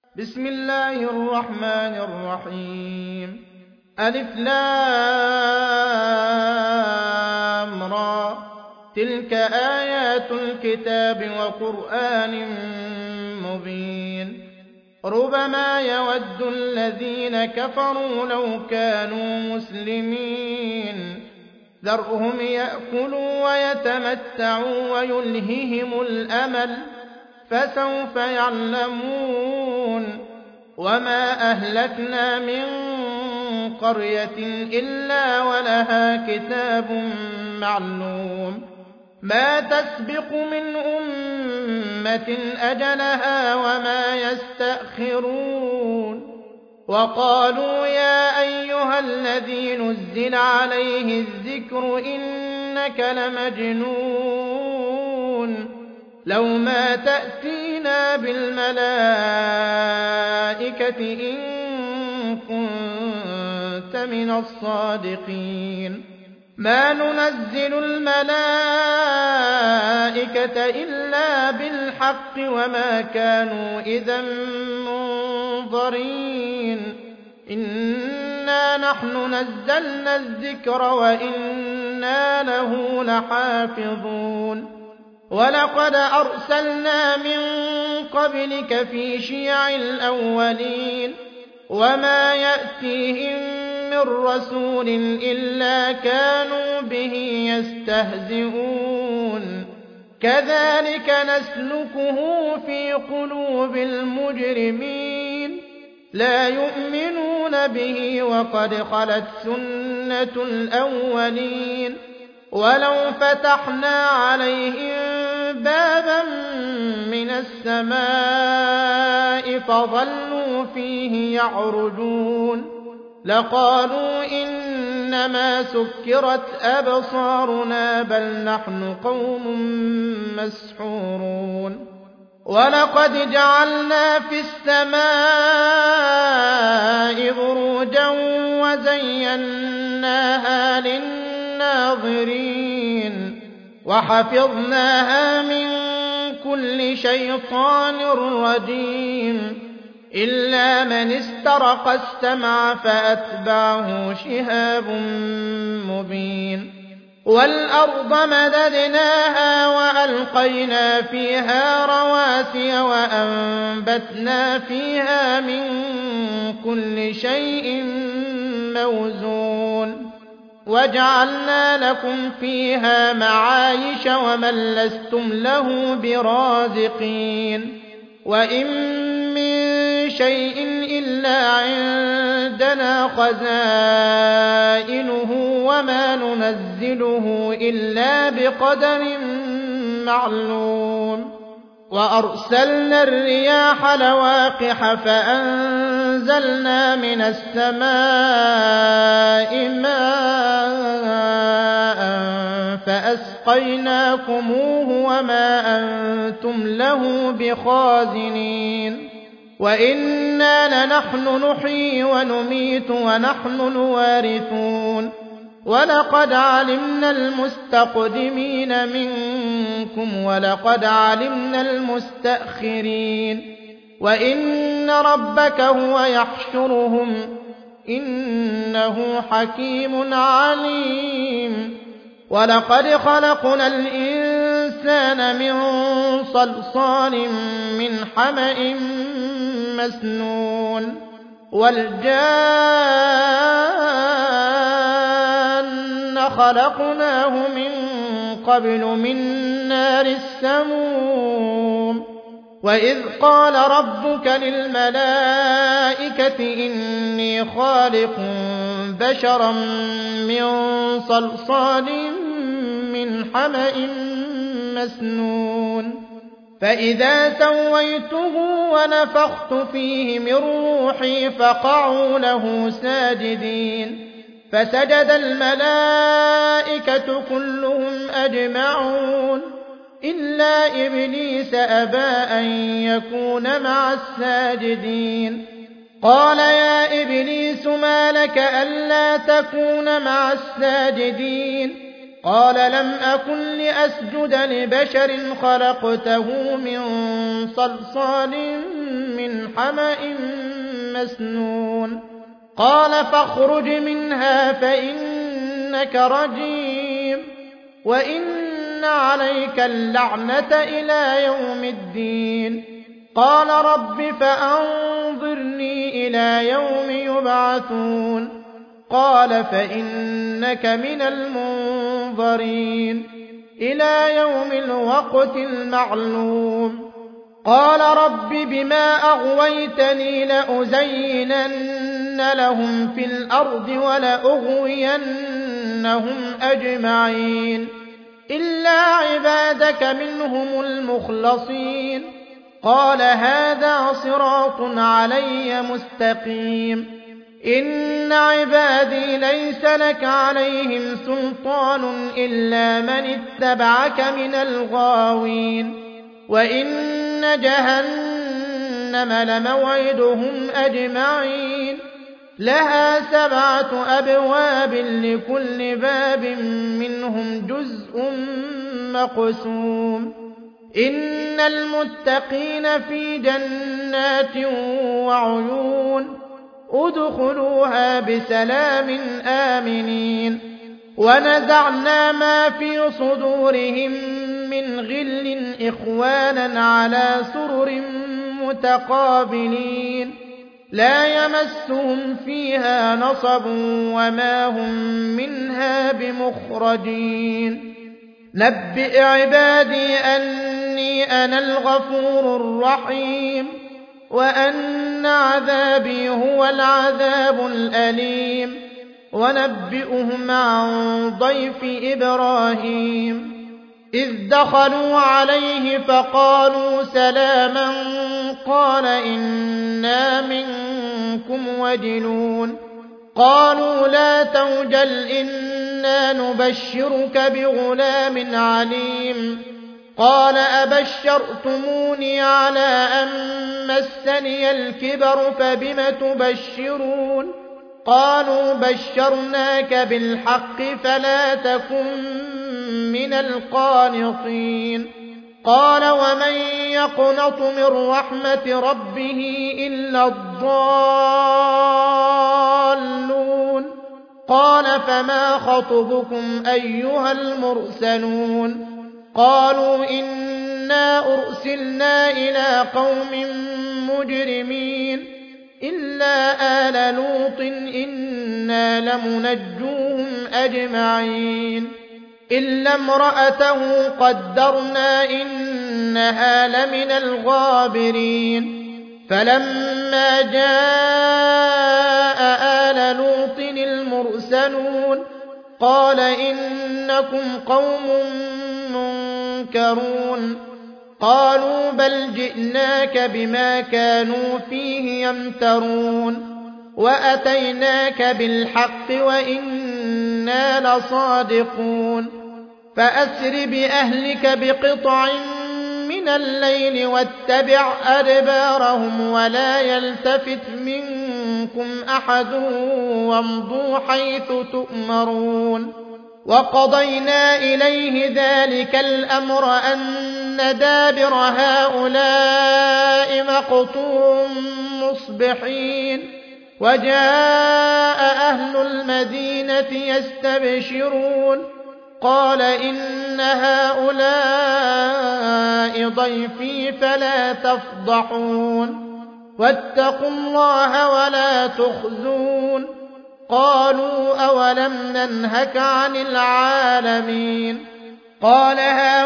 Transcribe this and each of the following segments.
بسم الله الرحمن الرحيم ألف لام را تلك آيات الكتاب وقرآن مبين ربما يود الذين كفروا لو كانوا مسلمين ذرهم يأكلوا ويتمتعوا ويلههم الأمل فسوف يعلمون وما أهلكنا من قرية إلا ولها كتاب معلوم ما تسبق من أمة أجلها وما يستأخرون وقالوا يا أيها الذي نزل عليه الذكر إنك لمجنون لو ما تأتينا بالملائكة إن كنت من الصادقين ما ننزل الملائكة إلا بالحق وما كانوا إذا منظرين إنا نحن نزلنا الذكر وإنا له لحافظون ولقد أرسلنا من قبلك في شيع الأولين وما يأتيهم من رسول إلا كانوا به يستهزئون كذلك نسلكه في قلوب المجرمين لا يؤمنون به وقد خلت سنة الأولين ولو فتحنا عليهم بابا من السماء فظلوا فيه يعرجون لقالوا إنما سكرت أبصارنا بل نحن قوم مسحورون ولقد جعلنا في السماء بروجا وزيناها للناظرين وحفظناها من كل شيطان رجيم إلا من استرق السمع فأتبعه شهاب مبين والأرض مددناها وألقينا فيها رواسي وأنبتنا فيها من كل شيء موزون وجعلنا لكم فيها معايش ومن لستم له برازقين وإن من شيء إلا عندنا خزائنه وما ننزله إلا بقدر معلوم وأرسلنا الرياح لواقح فأنزلنا من السماء ماء فأسقيناكموه وما أنتم له بخازنين وإنا لنحن نحيي ونميت ونحن الوارثون ولقد علمنا المستقدمين منكم ولقد علمنا المستأخرين وإن ربك هو يحشرهم إنه حكيم عليم ولقد خلقنا الإنسان من صلصال من حمأ مسنون والجان خلقناه من قبل من نار السموم وإذ قال ربك للملائكة إني خالق بشرا من صلصال من حمأ مسنون فإذا سويته ونفخت فيه من روحي فقعوا له ساجدين فسجد الملائكة كلهم أجمعون إلا إبليس أبى أن يكون مع الساجدين قال يا إبليس ما لك ألا تكون مع الساجدين قال لم أكن لأسجد لبشر خلقته من صلصال من حمأ مسنون قال فاخرج منها فإنك رجيم وإن عليك اللعنة إلى يوم الدين قال رب فأنظرني إلى يوم يبعثون قال فإنك من المنظرين إلى يوم الوقت المعلوم قال رب بما أغويتني لأزينن لهم في الأرض ولأغوينهم أجمعين إلا عبادك منهم المخلصين قال هذا صراط علي مستقيم إن عبادي ليس لك عليهم سلطان إلا من اتبعك من الغاوين وإن جهنم لموعدهم أجمعين لها 7 أبواب لكل باب منهم جزء مقسوم إن المتقين في جنات وعيون ادخلوها بسلام آمنين ونزعنا ما في صدورهم من غل إخوانا على سرر متقابلين لا يمسهم فيها نصب وما هم منها بمخرجين نبئ عبادي أني أنا الغفور الرحيم وأن عذابي هو العذاب الأليم ونبئهم عن ضيف إبراهيم إذ دخلوا عليه فقالوا سلاما قال إنا منكم وجلون قالوا لا توجل إنا نبشرك بغلام عليم قال أبشرتموني على أن مسني الكبر فبم تبشرون قالوا بشرناك بالحق فلا تكن من القانطين قال ومن يقنط من رحمة ربه إلا الضالون قال فما خطبكم أيها المرسلون قالوا إنا أرسلنا إلى قوم مجرمين إلا آل لوط إنا لمنجوهم أجمعين إلا امرأته قدرنا إنها لمن الغابرين فلما جاء آل لوط المرسلون قال إنكم قوم منكرون قالوا بل جئناك بما كانوا فيه يمترون وأتيناك بالحق وإنا لصادقون فأسر بأهلك بقطع من الليل واتبع أدبارهم ولا يلتفت منكم أحد وامضوا حيث تؤمرون وقضينا إليه ذلك الأمر أن دابر هؤلاء مقطوع مصبحين وجاء أهل المدينة يستبشرون قال إن هؤلاء ضيفي فلا تفضحون واتقوا الله ولا تخزون قالوا أولم ننهك عن العالمين قال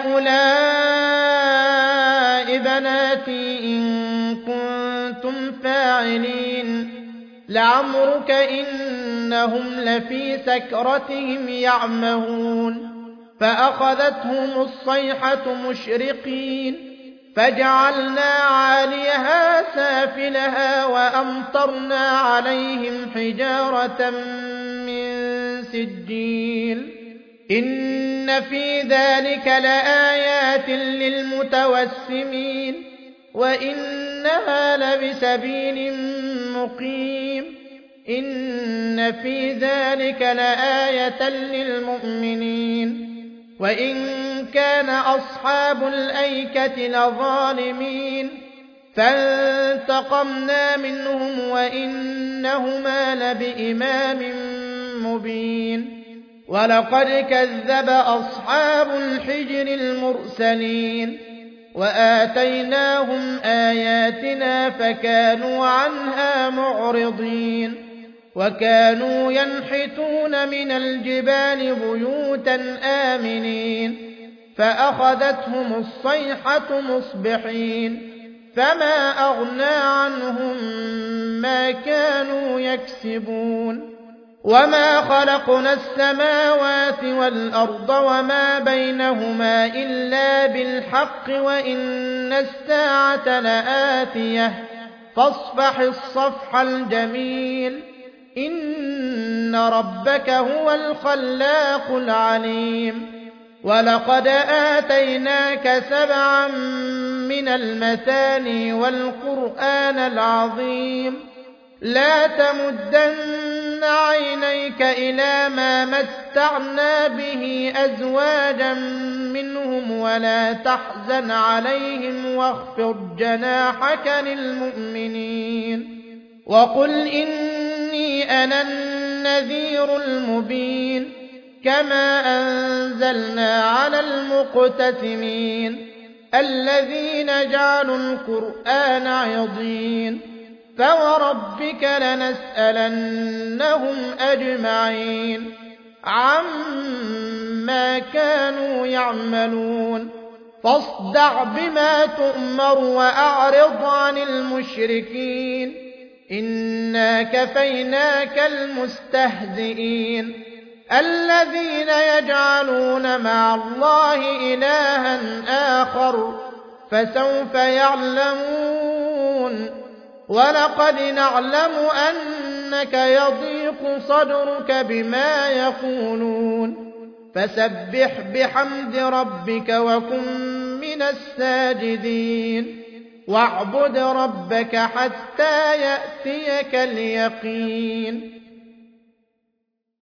هؤلاء بناتي إن كنتم فاعلين لعمرك إنهم لفي سكرتهم يعمهون فأخذتهم الصيحة مشرقين فجعلنا عاليها سافلها وأمطرنا عليهم حجارة من سجيل إن في ذلك لآيات للمتوسمين وإنها لبسبيل مقيم إن في ذلك لآية للمؤمنين وإن كان أصحاب الأيكة لظالمين فانتقمنا منهم وإنهما لبإمام مبين ولقد كذب أصحاب الحجر المرسلين وآتيناهم آياتنا فكانوا عنها معرضين وكانوا ينحتون من الجبال بيوتا آمنين فأخذتهم الصيحة مصبحين فما أغنى عنهم ما كانوا يكسبون وما خلقنا السماوات والأرض وما بينهما إلا بالحق وإن الساعة لآتية فاصفح الصفح الجميل إن ربك هو الخلاق العليم ولقد آتيناك 7 من المثاني والقرآن العظيم لا تمدن عينيك إلى ما متعنا به أزواجا منهم ولا تحزن عليهم واخفض جناحك للمؤمنين وقل إني أنا النذير المبين كما أنزلنا على المقتسمين الذين جعلوا القرآن عضين فوربك لنسألنهم أجمعين عما كانوا يعملون فاصدع بما تؤمر وأعرض عن المشركين إنا كفيناك المستهزئين الذين يجعلون مع الله إلها آخر فسوف يعلمون ولقد نعلم أنك يضيق صدرك بما يقولون فسبح بحمد ربك وكن من الساجدين واعبد ربك حتى يأتيك اليقين